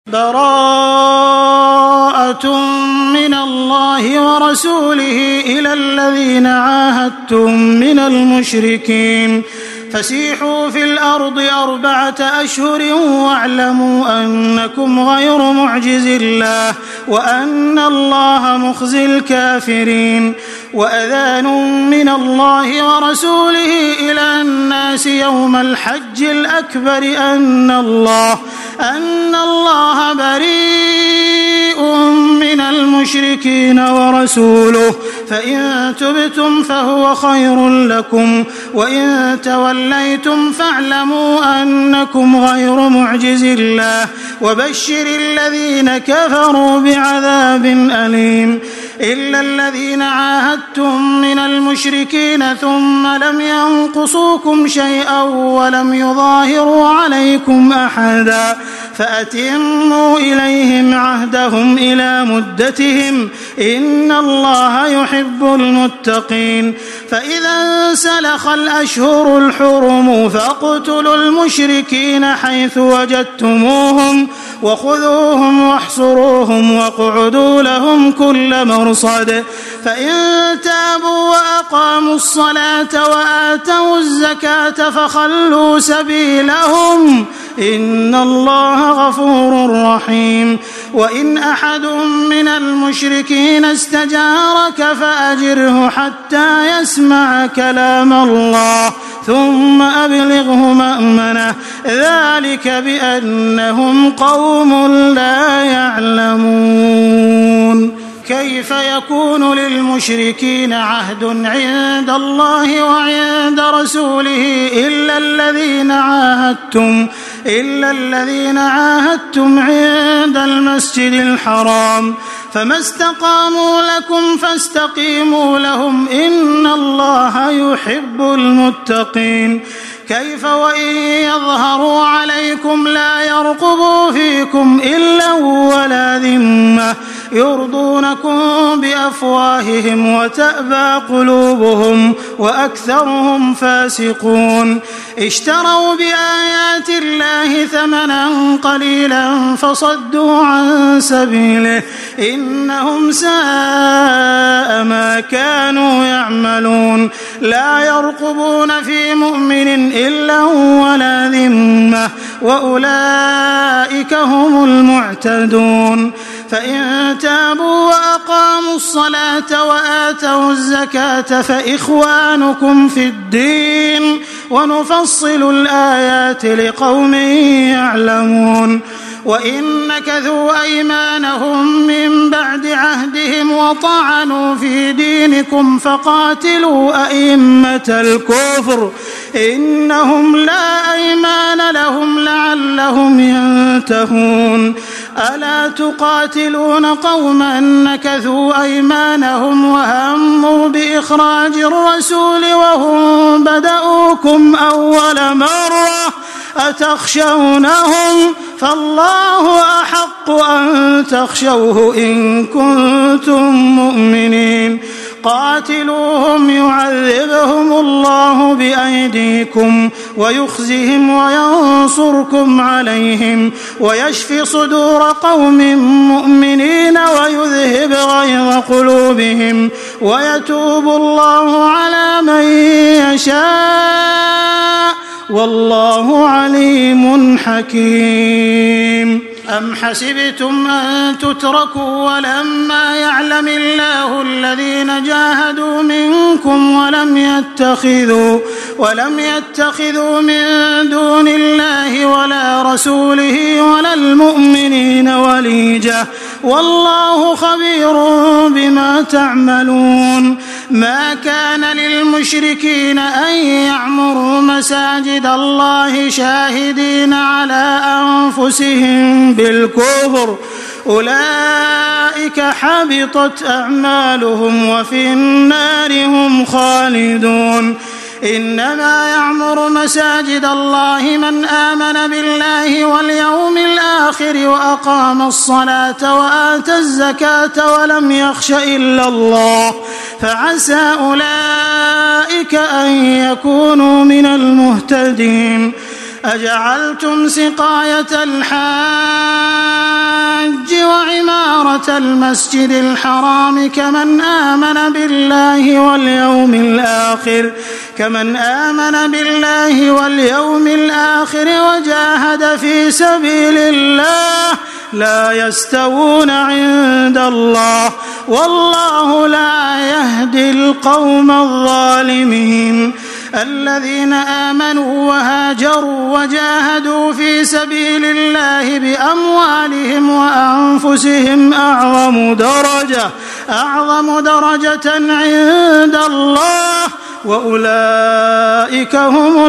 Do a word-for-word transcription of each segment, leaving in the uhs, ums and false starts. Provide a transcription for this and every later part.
براءة من الله ورسوله إلى الذين عاهدتم من المشركين فسيحوا في الأرض أربعة أشهر واعلموا أنكم غير معجز الله وأن الله مخزي الكافرين. وأذان من الله ورسوله إلى الناس يوم الحج الأكبر أن الله أن الله بريء من المشركين ورسوله فإن تبتم فهو خير لكم وإن توليتم فاعلموا أنكم غير معجز الله وبشر الذين كفروا بعذاب أليم. إلا الذين عاهدتم من المشركين ثم لم ينقصوكم شيئا ولم يظاهروا عليكم أحدا فأتموا إليهم عهدهم إلى مدتهم إن الله يحب المتقين. فإذا انسلخ الأشهر الحرم فاقتلوا المشركين حيث وجدتموهم وخذوهم واحصروهم واقعدوا لهم كل مرصد فإن تابوا وأقاموا الصلاة وآتوا الزكاة فخلوا سبيلهم إن الله غفور رحيم. وإن أحد من المشركين استجارك فأجره حتى يسمع كلام الله ثم أبلغه مأمنه ذلك بأنهم قوم لا يعلمون. كيف يكون للمشركين عهد عند الله وعند رسوله إلا الذين عاهدتم إلا الذين عاهدتم عند المسجد الحرام فما استقاموا لكم فاستقيموا لهم إن الله يحب المتقين. كيف وإن يظهروا عليكم لا يرقبوا فيكم إلا ولا ذمة يرضونكم بأفواههم وتأبى قلوبهم وأكثرهم فاسقون. اشتروا بآيات الله ثمنا قليلا فصدوا عن سبيله إنهم ساء ما كانوا يعملون. لا يرقبون في مؤمن إلا ولا ذمة وأولئك هم المعتدون. فإن تابوا وأقاموا الصلاة وآتوا الزكاة فإخوانكم في الدين ونفصل الآيات لقوم يعلمون. وإن نكثوا أيمانهم من بعد عهدهم وطعنوا في دينكم فقاتلوا أئمة الكفر إنهم لا أيمان لهم لعلهم ينتهون. ألا تقاتلون قوما نكثوا أيمانهم وهموا بإخراج الرسول وهم بدأوكم أول مرة أتخشونهم فالله أحق أن تخشوه إن كنتم مؤمنين. قاتلوهم يعذبهم الله بأيديكم ويخزهم وينصركم عليهم ويشفي صدور قوم مؤمنين ويذهب غيظ قلوبهم ويتوب الله على من يشاء والله عليم حكيم. أم حسبتم أن تتركوا ولما يعلم الله الذين جاهدوا منكم ولم يتخذوا ولم يتخذوا من دون الله ولا رسوله ولا المؤمنين وليجة والله خبير بما تعملون. ما كان للمشركين أن يعمروا مساجد الله شاهدين على أنفسهم بالكفر أولئك حبطت أعمالهم وفي النار هم خالدون. إنما يعمر مساجد الله من آمن بالله واليوم الآخر وأقام الصلاة وآتى الزكاة ولم يخش إلا الله فعسى أولئك أن يكونوا من المهتدين. أجعلتم سقاية الحاج وعمارة المسجد الحرام كمن آمن بالله واليوم الآخر كمن آمن بالله واليوم الآخر وجاهد في سبيل الله لا يستوون عند الله والله لا يهدي القوم الظالمين. الذين آمنوا وهاجروا وجاهدوا في سبيل الله بأموالهم وأنفسهم أعظم درجة أعظم درجة عند الله وأولئك هم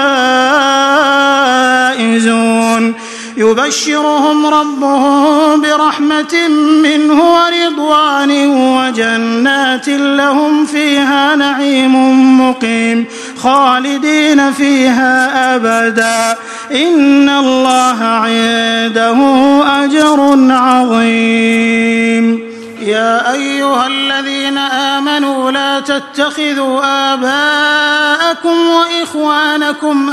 الفائزون. يبشرهم ربهم برحمة منه ورضوان وجنات لهم فيها نعيم مقيم خالدين فيها أبدا إن الله عنده أجر عظيم. يا أيها الذين آمنوا لا تتخذوا آباءكم وإخوانكم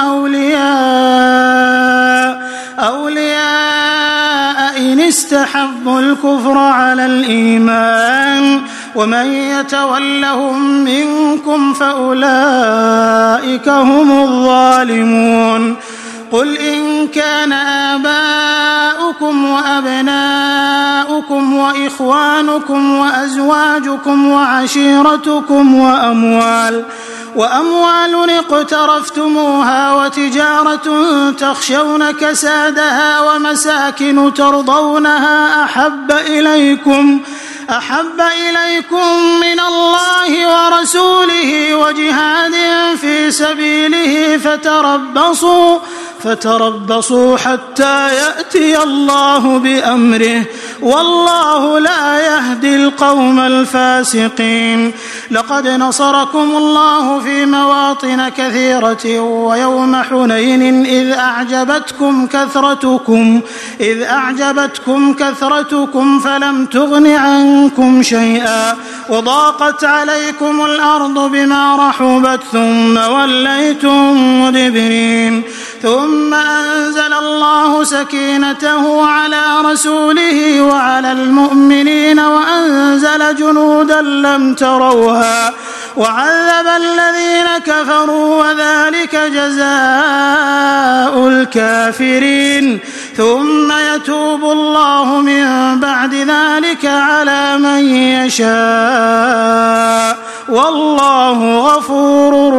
أولياء أولياء إن استحبوا الكفر على الإيمان ومن يتولهم منكم فأولئك هم الظالمون. قل إن كان آباؤكم وأبناؤكم وإخوانكم وأزواجكم وعشيرتكم وأموال وأموال اقترفتموها وتجارة تخشون كسادها ومساكن ترضونها أحب إليكم أحب إليكم من الله ورسوله وجهاد في سبيله فتربصوا فتربصوا حتى يأتي الله بأمره والله لا يهدي القوم الفاسقين. لقد نصركم الله في مواطن كثيرة ويوم حنين إذ أعجبتكم كثرتكم إذ أعجبتكم كثرتكم فلم تغن عنكم شيئا وضاقت عليكم الأرض بما رحبت ثم وليتم مدبرين. ثم أنزل الله سكينته على رسوله وعلى المؤمنين وأنزل جنودا لم تروها وعذب الذين كفروا وذلك جزاء الكافرين. ثم يتوب الله من بعد ذلك على من يشاء والله غفور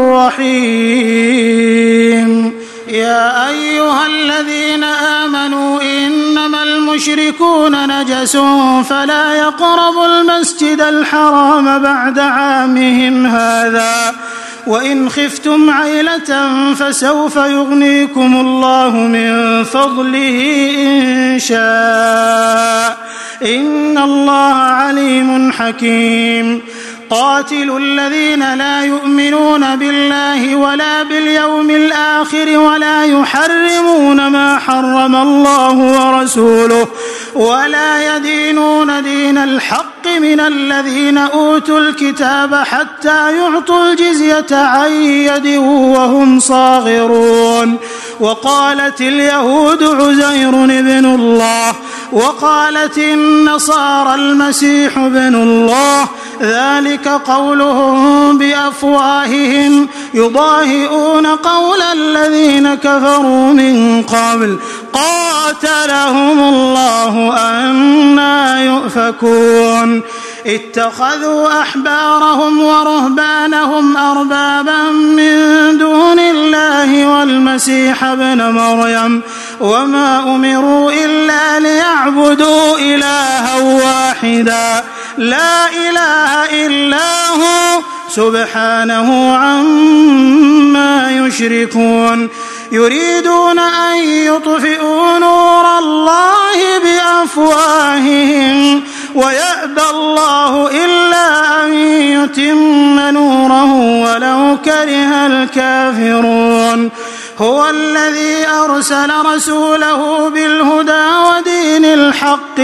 رحيم. يا أيها الذين آمنوا إنما المشركون نجس فلا يقربوا المسجد الحرام بعد عامهم هذا وإن خفتم عيلة فسوف يغنيكم الله من فضله إن شاء إن الله عليم حكيم. قاتلوا الذين لا يؤمنون بالله ولا باليوم الآخر ولا يحرمون ما حرم الله ورسوله ولا يدينون دين الحق من الذين أوتوا الكتاب حتى يعطوا الجزية عن يد وهم صاغرون. وقالت اليهود عزير بن الله وقالت النصارى المسيح بن الله ذلك قولهم بأفواههم يضاهئون قول الذين كفروا من قبل قاتلهم الله أنى يؤفكون. اتخذوا أحبارهم ورهبانهم أربابا من دون الله والمسيح ابن مريم وما أمروا إلا ليعبدوا إلها واحدا لا إله إلا هو سبحانه عما يشركون. يريدون أن يطفئوا نور الله بأفواههم ويأبى الله إلا أن يتم نوره ولو كره الكافرون. هو الذي أرسل رسوله بالهدى ودين الحق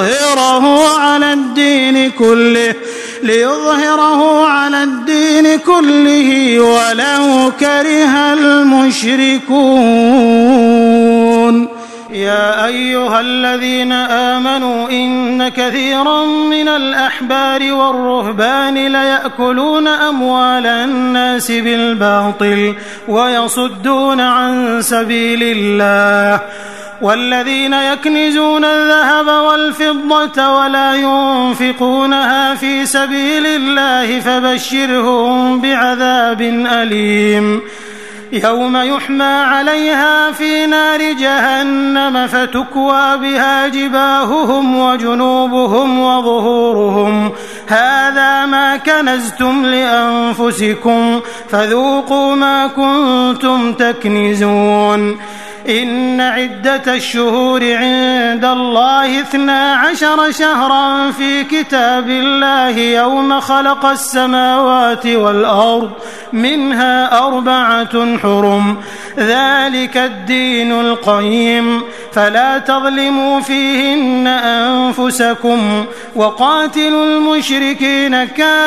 ليظهره على الدين كله ليظهره على الدين كله كله ولو كره المشركون. يا أيها الذين آمنوا إن كثيرا من الأحبار والرهبان ليأكلون أموال الناس بالباطل ويصدون عن سبيل الله، والذين يكنزون الذهب والفضة ولا ينفقونها في سبيل الله فبشرهم بعذاب أليم يوم يحمى عليها في نار جهنم فتكوى بها جباههم وجنوبهم وظهورهم هذا ما كنزتم لأنفسكم فذوقوا ما كنتم تكنزون. إن عدة الشهور عند الله اثنا عشر شهرا في كتاب الله يوم خلق السماوات والأرض منها أربعة حرم ذلك الدين القيم فلا تظلموا فيهن أنفسكم وقاتلوا المشركين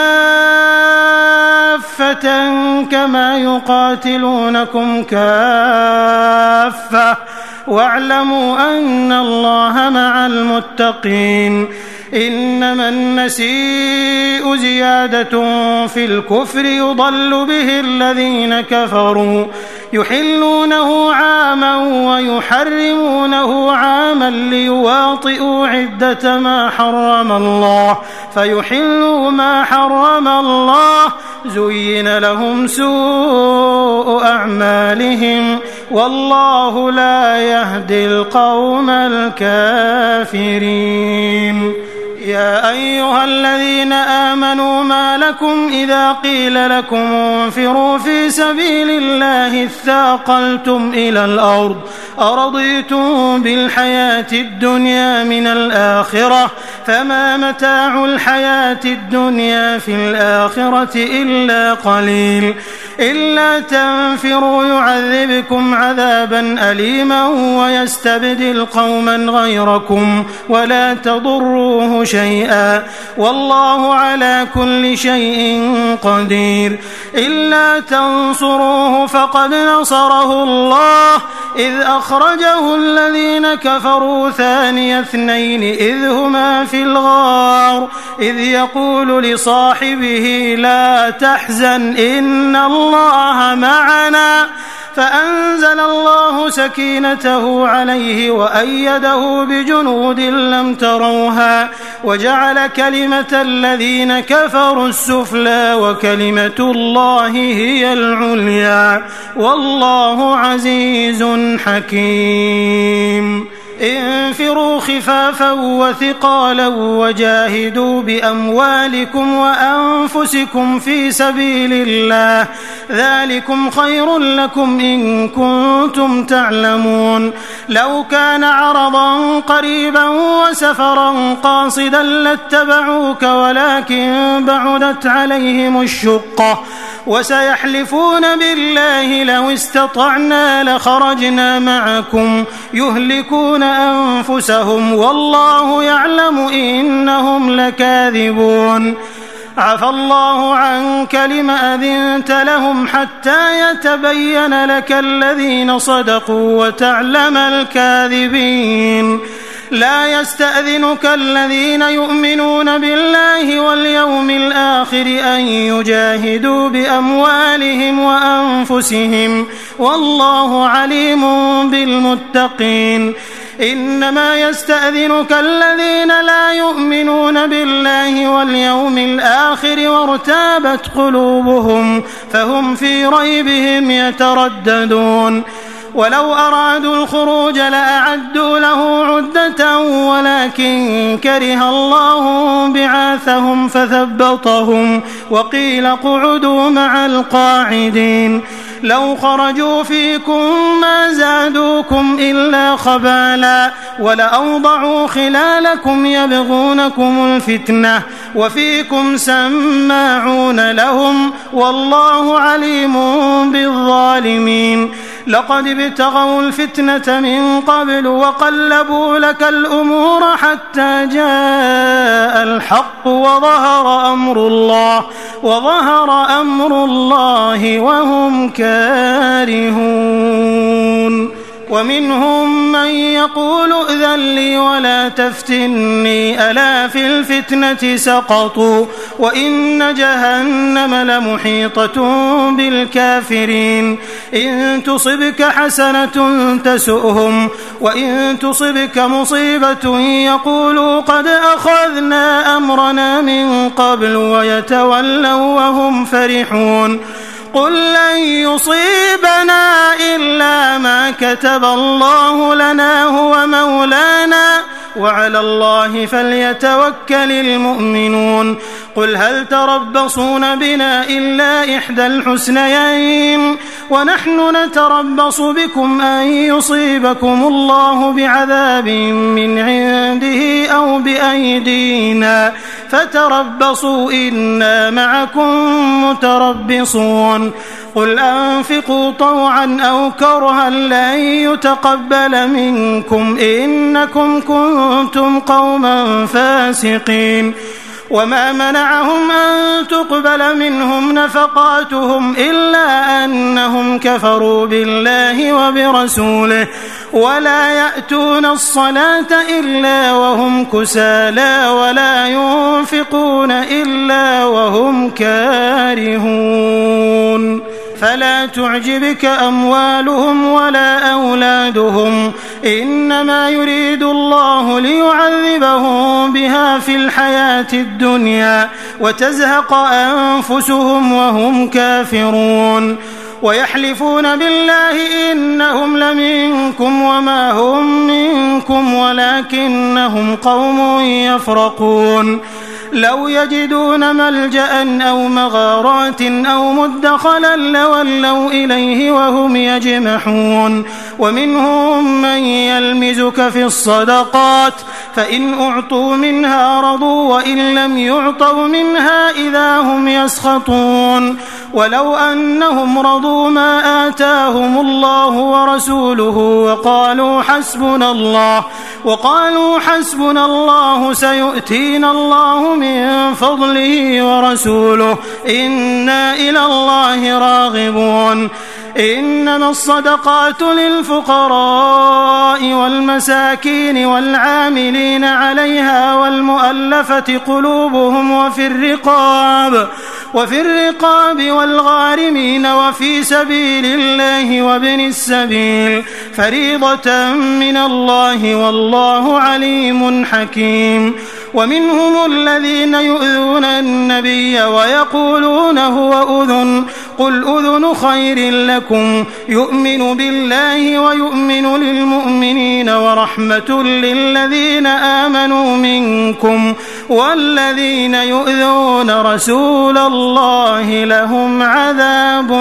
كافة كما يقاتلونكم كافة واعلموا أن الله مع المتقين. إنما النسيء زيادة في الكفر يضل به الذين كفروا يحلونه عاما ويحرمونه عاما ليواطئوا عدة ما حرم الله فيحلوا ما حرم الله زين لهم سوء أعمالهم والله لا يهدي القوم الكافرين. يا أيها الذين آمنوا ما لكم إذا قيل لكم انفروا في سبيل الله اثاقلتم إلى الأرض أرضيتم بالحياة الدنيا من الآخرة فما متاع الحياة الدنيا في الآخرة إلا قليل. إلا تنفروا يعذبكم عذابا أليما ويستبدل قوما غيركم ولا تضروه شيئا والله على كل شيء قدير. إلا تنصروه فقد نصره الله إذ أخرجه الذين كفروا ثاني اثنين إذ هما في الغار إذ يقول لصاحبه لا تحزن إن الله معنا فأنزل الله سكينته عليه وأيده بجنود لم تروها وجعل كلمة الذين كفروا السفلى وكلمة الله هي العليا والله عزيز حكيم. انفروا خفافا وثقالا وجاهدوا بأموالكم وأنفسكم في سبيل الله ذلكم خير لكم إن كنتم تعلمون. لو كان عرضا قريبا وسفرا قاصدا لاتبعوك ولكن بعدت عليهم الشقة وسيحلفون بالله لو استطعنا لخرجنا معكم يهلكون أنفسهم والله يعلم إنهم لكاذبون. عفى الله عنك لم أذنت لهم حتى يتبين لك الذين صدقوا وتعلم الكاذبين. لا يستأذنك الذين يؤمنون بالله واليوم الآخر أن يجاهدوا بأموالهم وأنفسهم والله عليم بالمتقين. إنما يستأذنك الذين لا يؤمنون بالله واليوم الآخر وارتابت قلوبهم فهم في ريبهم يترددون. ولو أرادوا الخروج لأعدوا له عدة ولكن كره الله بعاثهم فثبطهم وقيل اقعدوا مع القاعدين. لو خرجوا فيكم ما زادوكم إلا خبالا ولأوضعوا خلالكم يبغونكم الفتنة وفيكم سماعون لهم والله عليم بالظالمين. لقد ابتغوا الفتنة من قبل وقلبوا لك الأمور حتى جاء الحق وظهر أمر الله وظهر أمر الله وهم كارهون. ومنهم من يقول ائذن لي ولا تفتني ألا في الفتنة سقطوا وإن جهنم لمحيطة بالكافرين. إن تصبك حسنة تسؤهم وإن تصبك مصيبة يقولوا قد أخذنا أمرنا من قبل ويتولوا وهم فرحون. قل لن يصيبنا إلا ما كتب الله لنا هو مولانا وعلى الله فليتوكل المؤمنون. قل هل تربصون بنا إلا إحدى الحسنيين ونحن نتربص بكم أن يصيبكم الله بعذاب من عنده أو بأيدينا فتربصوا إنا معكم متربصون. قل أنفقوا طوعا أو كرها لن يتقبل منكم إنكم كنتم قوما فاسقين. وما منعهم أن تقبل منهم نفقاتهم إلا أنهم كفروا بالله وبرسوله ولا يأتون الصلاة إلا وهم كسالى ولا ينفقون إلا وهم كارهون. فلا تعجبك أموالهم ولا أولادهم إنما يريد الله ليعذبهم بها في الحياة الدنيا وتزهق أنفسهم وهم كافرون. ويحلفون بالله إنهم لمنكم وما هم منكم ولكنهم قوم يفرقون. لو يجدون ملجأ أو مغارات أو مدخلا لولوا إليه وهم يجمحون. ومنهم من يلمزك في الصدقات فإن أعطوا منها رضوا وإن لم يعطوا منها إذا هم يسخطون. ولو أنهم رضوا ما آتاهم الله ورسوله وقالوا حسبنا الله وقالوا حسبنا الله سيؤتينا الله من فضله ورسوله إنا إلى الله راغبون. إنما الصدقات للفقراء والمساكين والعاملين عليها والمؤلفة قلوبهم وفي الرقاب وفي الرقاب والغارمين وفي سبيل الله وابن السبيل فريضة من الله والله عليم حكيم. ومنهم الذين يؤذون النبي ويقولون هو أذن قل أذن خير لكم يؤمن بالله ويؤمن للمؤمنين ورحمة للذين آمنوا منكم والذين يؤذون رسول الله لهم عذاب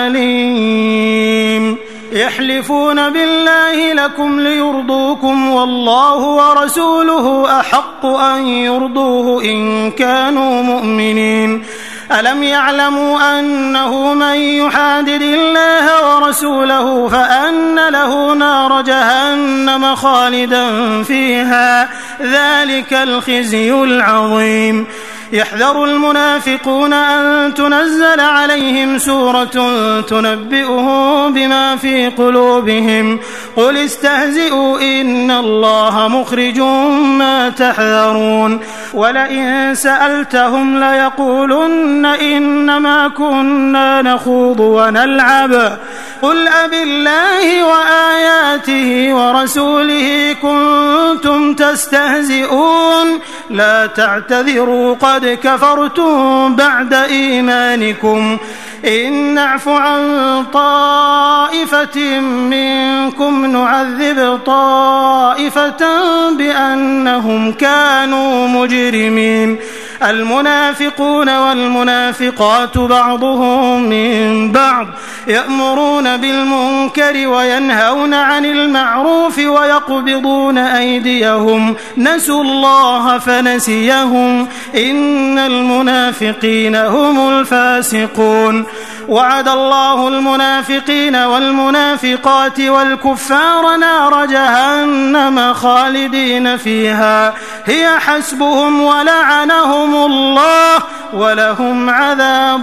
أليم. يحلفون بالله لكم ليرضوكم والله ورسوله أحق أن يرضوه إن كانوا مؤمنين. ألم يعلموا أنه من يحادد الله ورسوله فأن له نار جهنم خالدا فيها ذلك الخزي العظيم. يحذر المنافقون أن تنزل عليهم سورة تنبئهم بما في قلوبهم قل استهزئوا إن الله مخرج ما تحذرون. ولئن سألتهم ليقولن إنما كنا نخوض ونلعب قل أبالله وآياته ورسوله كنتم تستهزئون لا تعتذروا قد كفرتم بعد إيمانكم إن نعف عن طائفة منكم نعذب طائفة بأنهم كانوا مجرمين. المنافقون والمنافقات بعضهم من بعض يأمرون بالمنكر وينهون عن المعروف ويقبضون أيديهم نسوا الله فنسيهم إن المنافقين هم الفاسقون. وعد الله المنافقين والمنافقات والكفار نار جهنم خالدين فيها هي حسبهم ولعنهم الله ولهم عذاب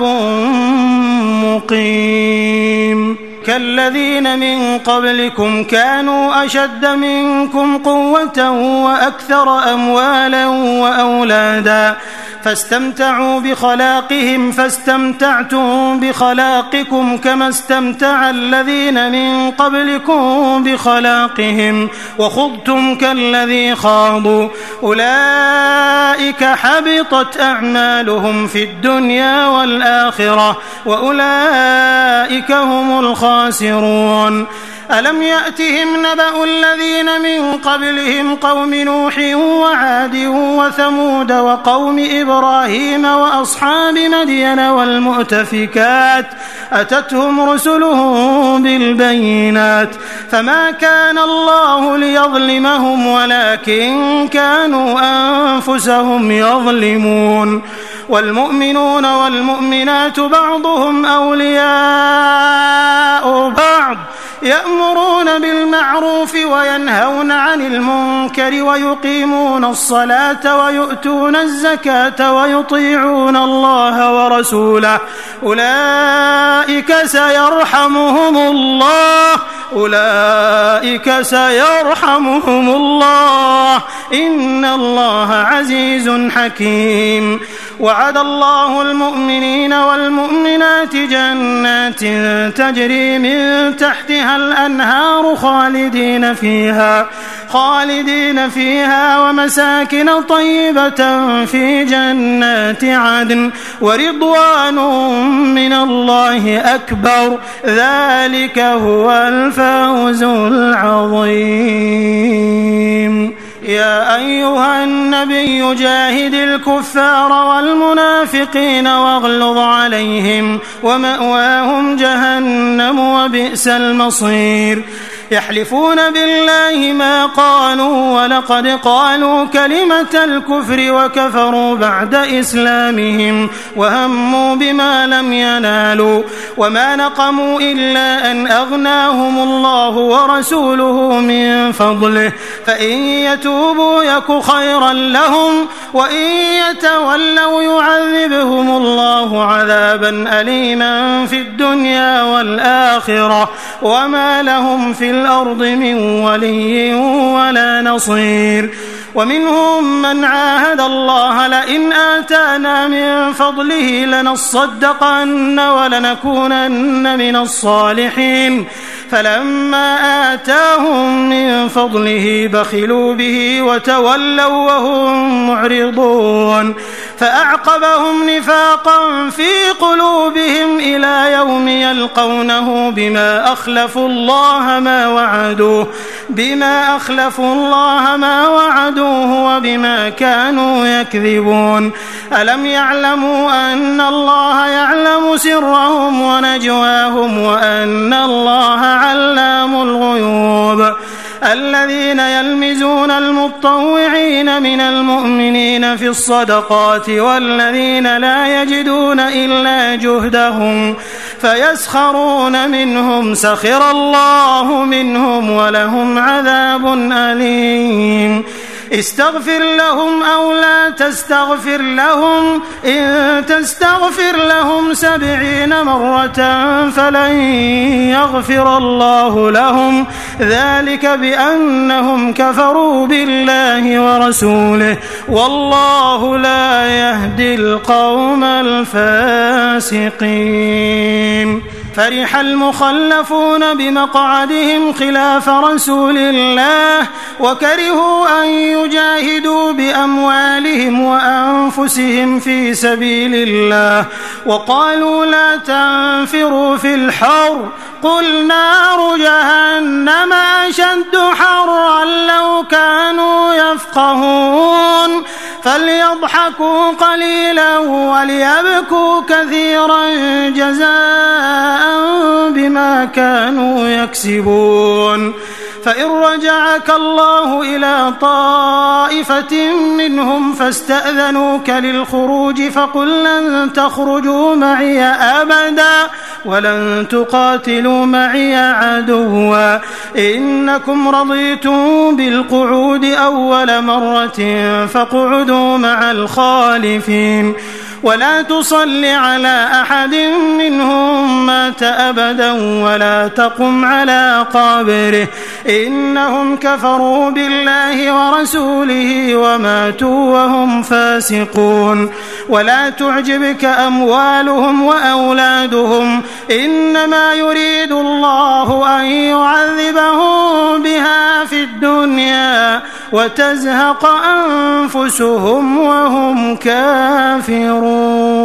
مقيم كالذين من قبلكم كانوا أشد منكم قوة وأكثر أموالا وأولادا فاستمتعوا بخلاقهم فاستمتعتم بخلاقكم كما استمتع الذين من قبلكم بخلاقهم وخضتم كالذي خاضوا أولئك حبطت أعمالهم في الدنيا والآخرة وأولئك هم الخاسرون ألم يأتهم نبأ الذين من قبلهم قوم نوح وعاد وثمود وقوم إبراهيم وأصحاب مدين والمؤتفكات أتتهم رسلهم بالبينات فما كان الله ليظلمهم ولكن كانوا أنفسهم يظلمون والمؤمنون والمؤمنات بعضهم أولياء بعض يأمرون بالمعروف وينهون عن المنكر ويقيمون الصلاة ويؤتون الزكاة ويطيعون الله ورسوله أولئك سيرحمهم الله أولئك سيرحمهم الله إن الله عزيز حكيم وعد الله المؤمنين والمؤمنات جنات تجري من تحتها الأنهار خالدين فيها خالدين فيها ومساكن طيبة في جنات عدن ورضوان من الله أكبر ذلك هو الفوز العظيم يا أيها النبي جاهد الكفار والمنافقين واغلظ عليهم ومأواهم جهنم وبئس المصير يحلفون بالله ما قالوا ولقد قالوا كلمة الكفر وكفروا بعد إسلامهم وهموا بما لم ينالوا وما نقموا إلا أن أغناهم الله ورسوله من فضله فإن يتوبوا يك خيرا لهم وإن يتولوا يعذبهم الله عذابا أليما في الدنيا والآخرة وما لهم في الأرض من ولي ولا نصير ومنهم من عاهد الله لئن آتانا من فضله لنصدقن ولنكونن من الصالحين فلما آتاهم من فضله بخلوا به وتولوا وهم معرضون فأعقبهم نفاقا في قلوبهم إلى يوم يلقونه بما أخلفوا الله ما وعدوه بما أخلفوا الله ما وعدوه وبما كانوا يكذبون ألم يعلموا أن الله يعلم سرهم ونجواهم وأن الله علام الغيوب الذين يلمزون المطوعين من المؤمنين في الصدقات والذين لا يجدون إلا جهدهم فيسخرون منهم سخر الله منهم ولهم عذاب أليم استغفر لهم أو لا تستغفر لهم إن تستغفر لهم سبعين مرة فلن يغفر الله لهم ذلك بأنهم كفروا بالله ورسوله والله لا يهدي القوم الفاسقين فرح المخلفون بمقعدهم خلاف رسول الله وكرهوا أن يجاهدوا بأموالهم وأنفسهم في سبيل الله وقالوا لا تنفروا في الحر قل نار جهنم أشد حرا لو كانوا يفقهون فليضحكوا قليلا وليبكوا كثيرا جزاء بما كانوا يكسبون فإن رجعك الله إلى طائفة منهم فاستأذنوك للخروج فقل لن تخرجوا معي أبدا ولن تقاتلوا معي عدوا إنكم رضيتم بالقعود أول مرة فاقعدوا مع الخالفين ولا تصل على أحد منهم مات أبدا ولا تقم على قبره إنهم كفروا بالله ورسوله وماتوا وهم فاسقون ولا تعجبك أموالهم وأولادهم إنما يريد الله أن يعذبهم بها في الدنيا وتزهق أنفسهم وهم كافرون.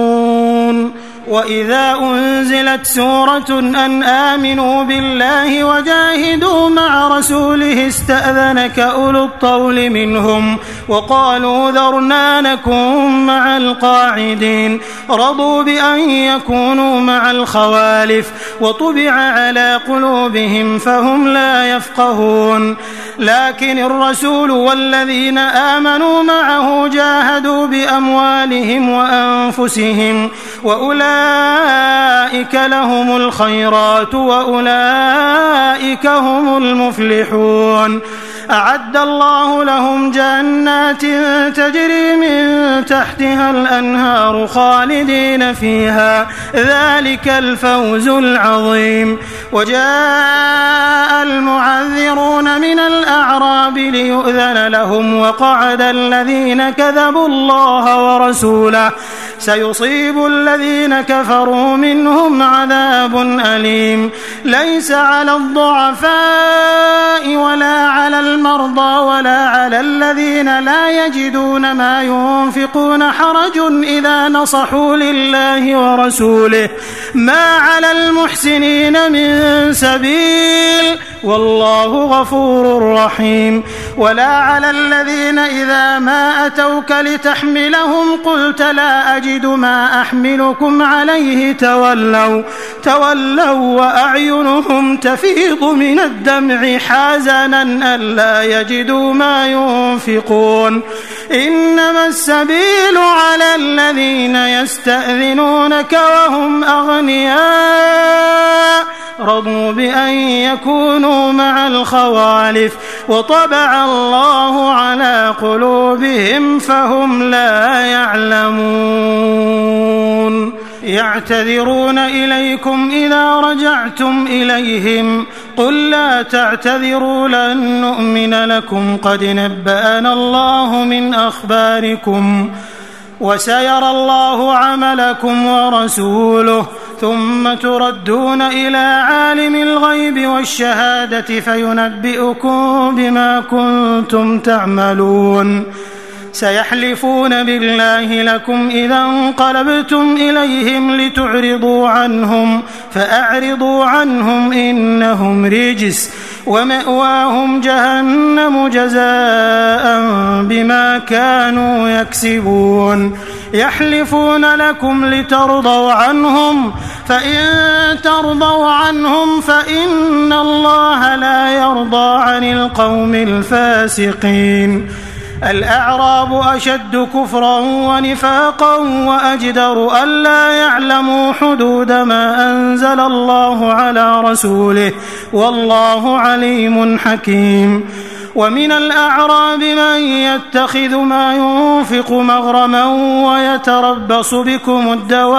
وإذا أنزلت سورة أن آمنوا بالله وجاهدوا مع رسوله استأذنك أولو الطول منهم وقالوا ذرنا نكن مع القاعدين رضوا بأن يكونوا مع الخوالف وطبع على قلوبهم فهم لا يفقهون لكن الرسول والذين آمنوا معه جاهدوا بأموالهم وأنفسهم وأولئك لهم الخيرات وأولئك هم المفلحون أعد الله لهم جنات تجري من تحتها الأنهار خالدين فيها ذلك الفوز العظيم. وجاء المعذرون من الأعراب ليؤذن لهم وقعد الذين كذبوا الله ورسوله سيصيب الذين كفروا منهم عذاب أليم ليس على الضعفاء ولا على المرضى ولا على الذين لا يجدون ما ينفقون حرج إذا نصحوا لله ورسوله ما على المحسنين من سبيل والله غفور رحيم ولا على الذين إذا ما أتوك لتحملهم قلت لا أجد ما أحملكم عليه تولوا تولوا وأعينهم تفيض من الدمع حزنا ألا يجدوا ما ينفقون إنما السبيل على الذين يستأذنونك وهم أغنياء رضوا بأن يكونوا مع الخوالف وطبع الله على قلوبهم فهم لا يعلمون يعتذرون إليكم إذا رجعتم إليهم قل لا تعتذروا لن نؤمن لكم قد نبأنا الله من أخباركم وسيرى الله عملكم ورسوله ثم تردون إلى عالم الغيب والشهادة فينبئكم بما كنتم تعملون سيحلفون بالله لكم إذا انقلبتم إليهم لتعرضوا عنهم فأعرضوا عنهم إنهم رجس ومأواهم جهنم جزاء بما كانوا يكسبون يحلفون لكم لترضوا عنهم فإن ترضوا عنهم فإن الله لا يرضى عن القوم الفاسقين الأعراب أشد كفرا ونفاقا وأجدر ألا يعلموا حدود ما أنزل الله على رسوله والله عليم حكيم ومن الأعراب من يتخذ ما ينفق مغرما ويتربص بكم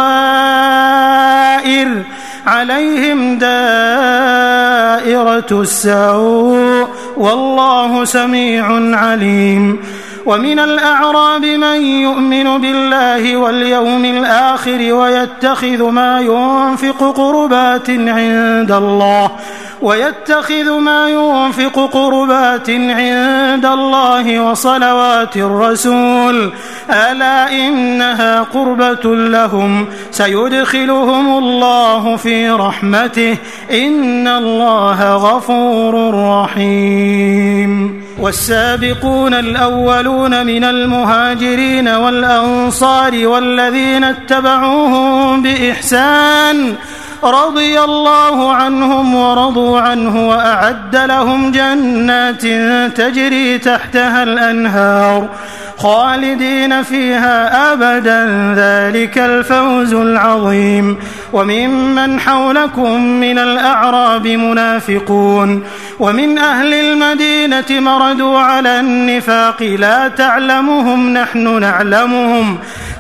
الدوائر عليهم دائرة السوء والله سميع عليم ومن الأعراب من يؤمن بالله واليوم الآخر ويتخذ ما ينفق قربات عند الله ويتخذ ما ينفق قربات عند الله وصلوات الرسول ألا إنها قربة لهم سيدخلهم الله في رحمته إن الله غفور رحيم والسابقون الأولون من المهاجرين والأنصار والذين اتبعوهم بإحسان رضي الله عنهم ورضوا عنه وأعد لهم جنات تجري تحتها الأنهار خالدين فيها أبدا ذلك الفوز العظيم. وممن حولكم من الأعراب منافقون ومن أهل المدينة مردوا على النفاق لا تعلمهم نحن نعلمهم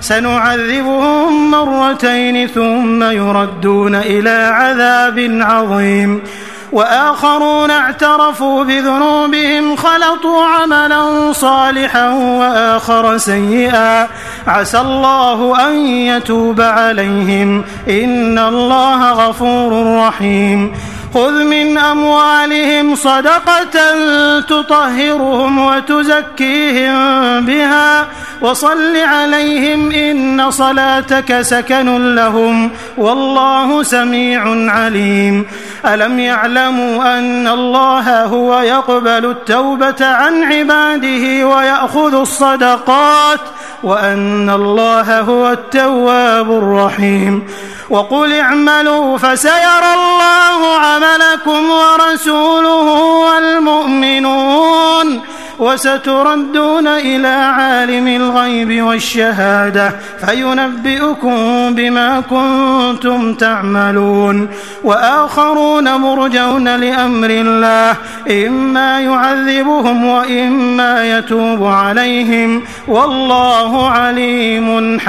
سنعذبهم مرتين ثم يردون إلى عذاب عظيم. وآخرون اعترفوا بذنوبهم خلطوا عملا صالحا وآخر سيئا عسى الله أن يتوب عليهم إن الله غفور رحيم. خذ من أموالهم صدقة تطهرهم وتزكيهم بها وصل عليهم إن صلاتك سكن لهم والله سميع عليم. ألم يعلموا أن الله هو يقبل التوبة عن عباده ويأخذ الصدقات وأن الله هو التواب الرحيم. وقل اعملوا فسيرى الله عملكم ورسوله والمؤمنون وستردون إلى عالم الغيب والشهادة فينبئكم بما كنتم تعملون. وآخرون مرجون لأمر الله إما يعذبهم وإما يتوب عليهم والله عليم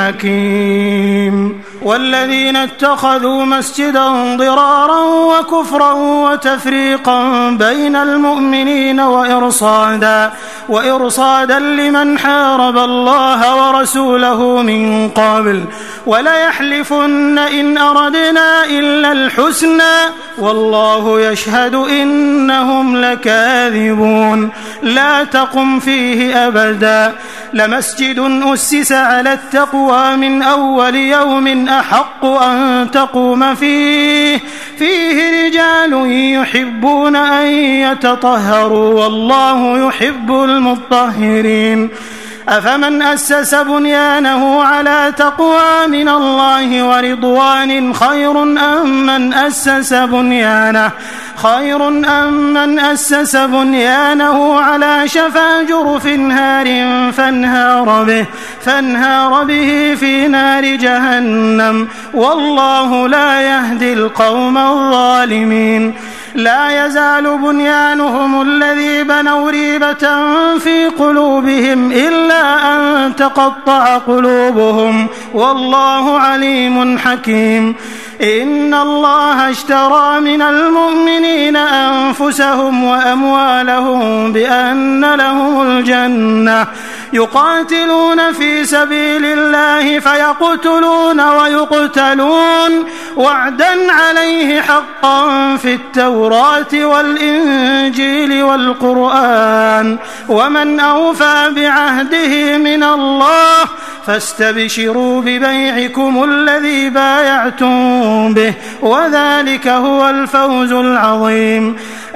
حكيم. والذين اتخذوا مسجدا ضرارا وكفرا وتفريقا بين المؤمنين وإرصادا وإرصادا لمن حارب الله ورسوله من قبل وليحلفن إن أردنا إلا الحسنى والله يشهد إنهم لكاذبون. لا تقم فيه أبدا لمسجد أسس على التقوى من أول يوم أحق أن تقوم فيه فيه رجال يحبون أن يتطهروا والله يحب المطهرين. أفمن أسس بنيانه على تقوى من الله ورضوان خير أم من أسس بنيانه خير أم من أسس بنيانه على شفا جرف هار فانهار به فانهار به في نار جهنم والله لا يهدي القوم الظالمين. لا يزال بنيانهم الذي بنوا ريبة في قلوبهم إلا أن تقطع قلوبهم والله عليم حكيم. إن الله اشترى من المؤمنين أنفسهم وأموالهم بأن لهم الجنة يقاتلون في سبيل الله فيقتلون ويقتلون وعدا عليه حقا في التوراة والإنجيل والقرآن ومن أوفى بعهده من الله فاستبشروا ببيعكم الذي بايعتم به وذلك هو الفوز العظيم.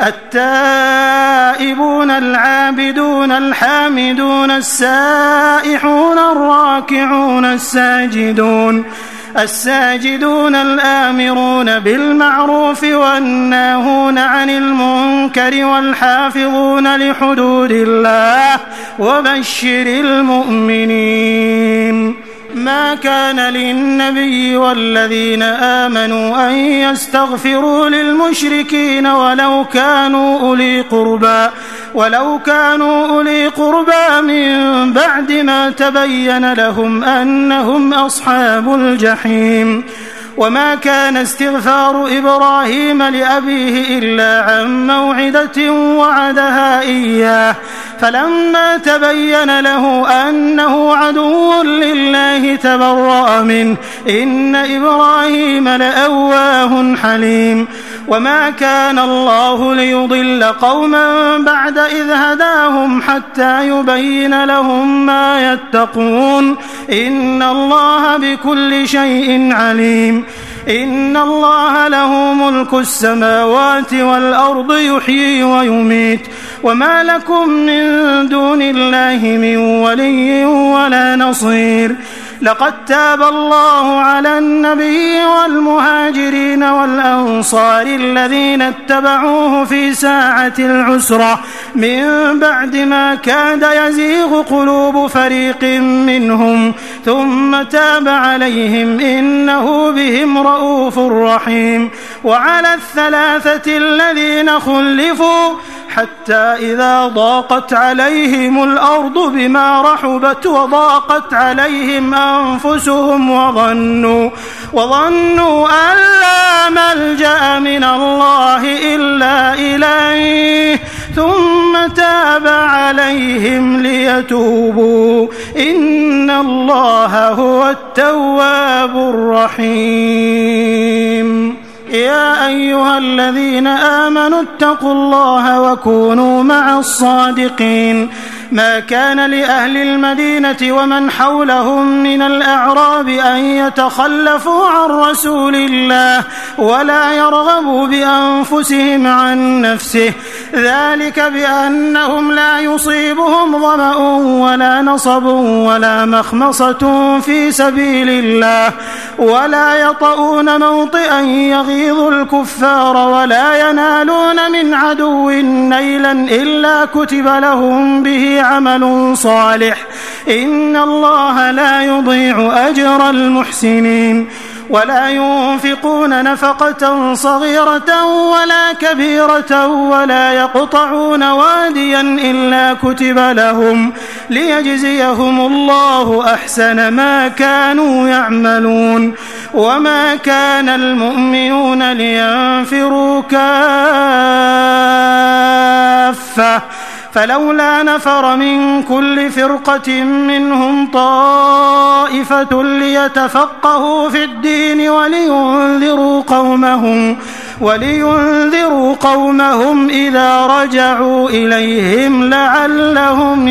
التائبون العابدون الحامدون السائحون الراكعون الساجدون الساجدون الآمرون بالمعروف والناهون عن المنكر والحافظون لحدود الله وبشر المؤمنين. ما كان للنبي والذين آمنوا أن يستغفروا للمشركين ولو كانوا أولي قربى ولو كانوا أولي قربى من بعد ما تبين لهم أنهم أصحاب الجحيم. وما كان استغفار إبراهيم لأبيه إلا عن موعدة وعدها إياه فلما تبين له أنه عدو لله تبرأ منه إن إبراهيم لأواه حليم. وما كان الله ليضل قوما بعد إذ هداهم حتى يبين لهم ما يتقون إن الله بكل شيء عليم. إن الله له ملك السماوات والأرض يحيي ويميت وما لكم من دون الله من ولي ولا نصير. لقد تاب الله على النبي والمهاجرين والأنصار الذين اتبعوه في ساعة العسرة من بعد ما كاد يزيغ قلوب فريق منهم ثم تاب عليهم إنه بهم رؤوف رحيم. وعلى الثلاثة الذين خلفوا حتى إذا ضاقت عليهم الأرض بما رحبت وضاقت عليهم أنفسهم وظنوا, وظنوا أن لا ملجأ من الله إلا إليه ثم تاب عليهم ليتوبوا إن الله هو التواب الرحيم. يا أيها الذين آمنوا اتقوا الله وكونوا مع الصادقين. ما كان لأهل المدينة ومن حولهم من الأعراب أن يتخلفوا عن رسول الله ولا يرغبوا بأنفسهم عن نفسه ذلك بأنهم لا يصيبهم ظمأ ولا نصب ولا مخمصة في سبيل الله ولا يطؤون موطئا يغيظ الكفار ولا ينالون من عدو نيلا إلا كتب لهم به عمل صالح إن الله لا يضيع أجر المحسنين. ولا ينفقون نفقة صغيرة ولا كبيرة ولا يقطعون واديا إلا كتب لهم ليجزيهم الله أحسن ما كانوا يعملون. وما كان المؤمنون لينفروا كافة فلولا نفر من كل فرقة منهم طائفة ليتفقهوا في الدين ولينذروا قومهم, ولينذروا قومهم إذا رجعوا إليهم لعلهم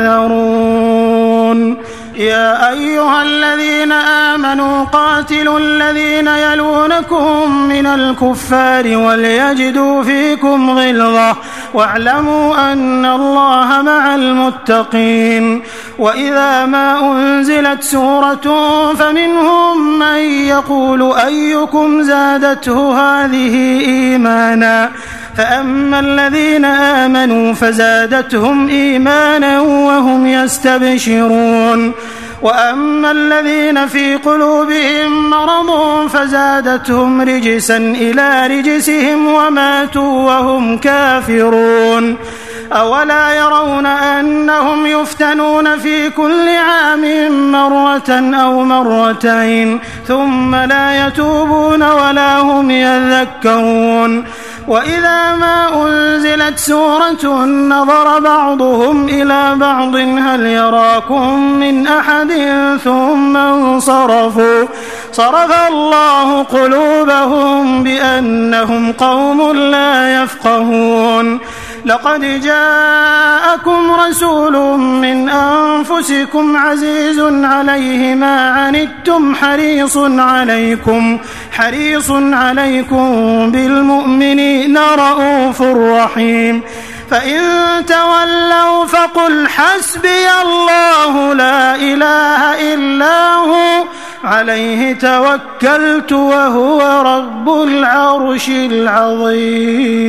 يحذرون. يا أيها الذين آمنوا قاتلوا الذين يلونكم من الكفار وليجدوا فيكم غلظة واعلموا أن الله مع المتقين. وإذا ما أنزلت سورة فمنهم من يقول أيكم زادته هذه إيمانا فأما الذين آمنوا فزادتهم إيمانا وهم يستبشرون وأما الذين في قلوبهم مرض فزادتهم رجسا إلى رجسهم وماتوا وهم كافرون. أولا يرون أنهم يفتنون في كل عام مرة أو مرتين ثم لا يتوبون ولا هم يذكرون. وإذا ما أنزلت سورة نظر بعضهم إلى بعض هل يراكم من أحد ثم انصرفوا صرف الله قلوبهم بأنهم قوم لا يفقهون. لقد جاءكم رسول من أنفسكم عزيز عليه ما عنتم حريص عليكم حريص عليكم بالمؤمنين رؤوف رحيم. فإن تولوا فقل حسبي الله لا إله إلا هو عليه توكلت وهو رب العرش العظيم.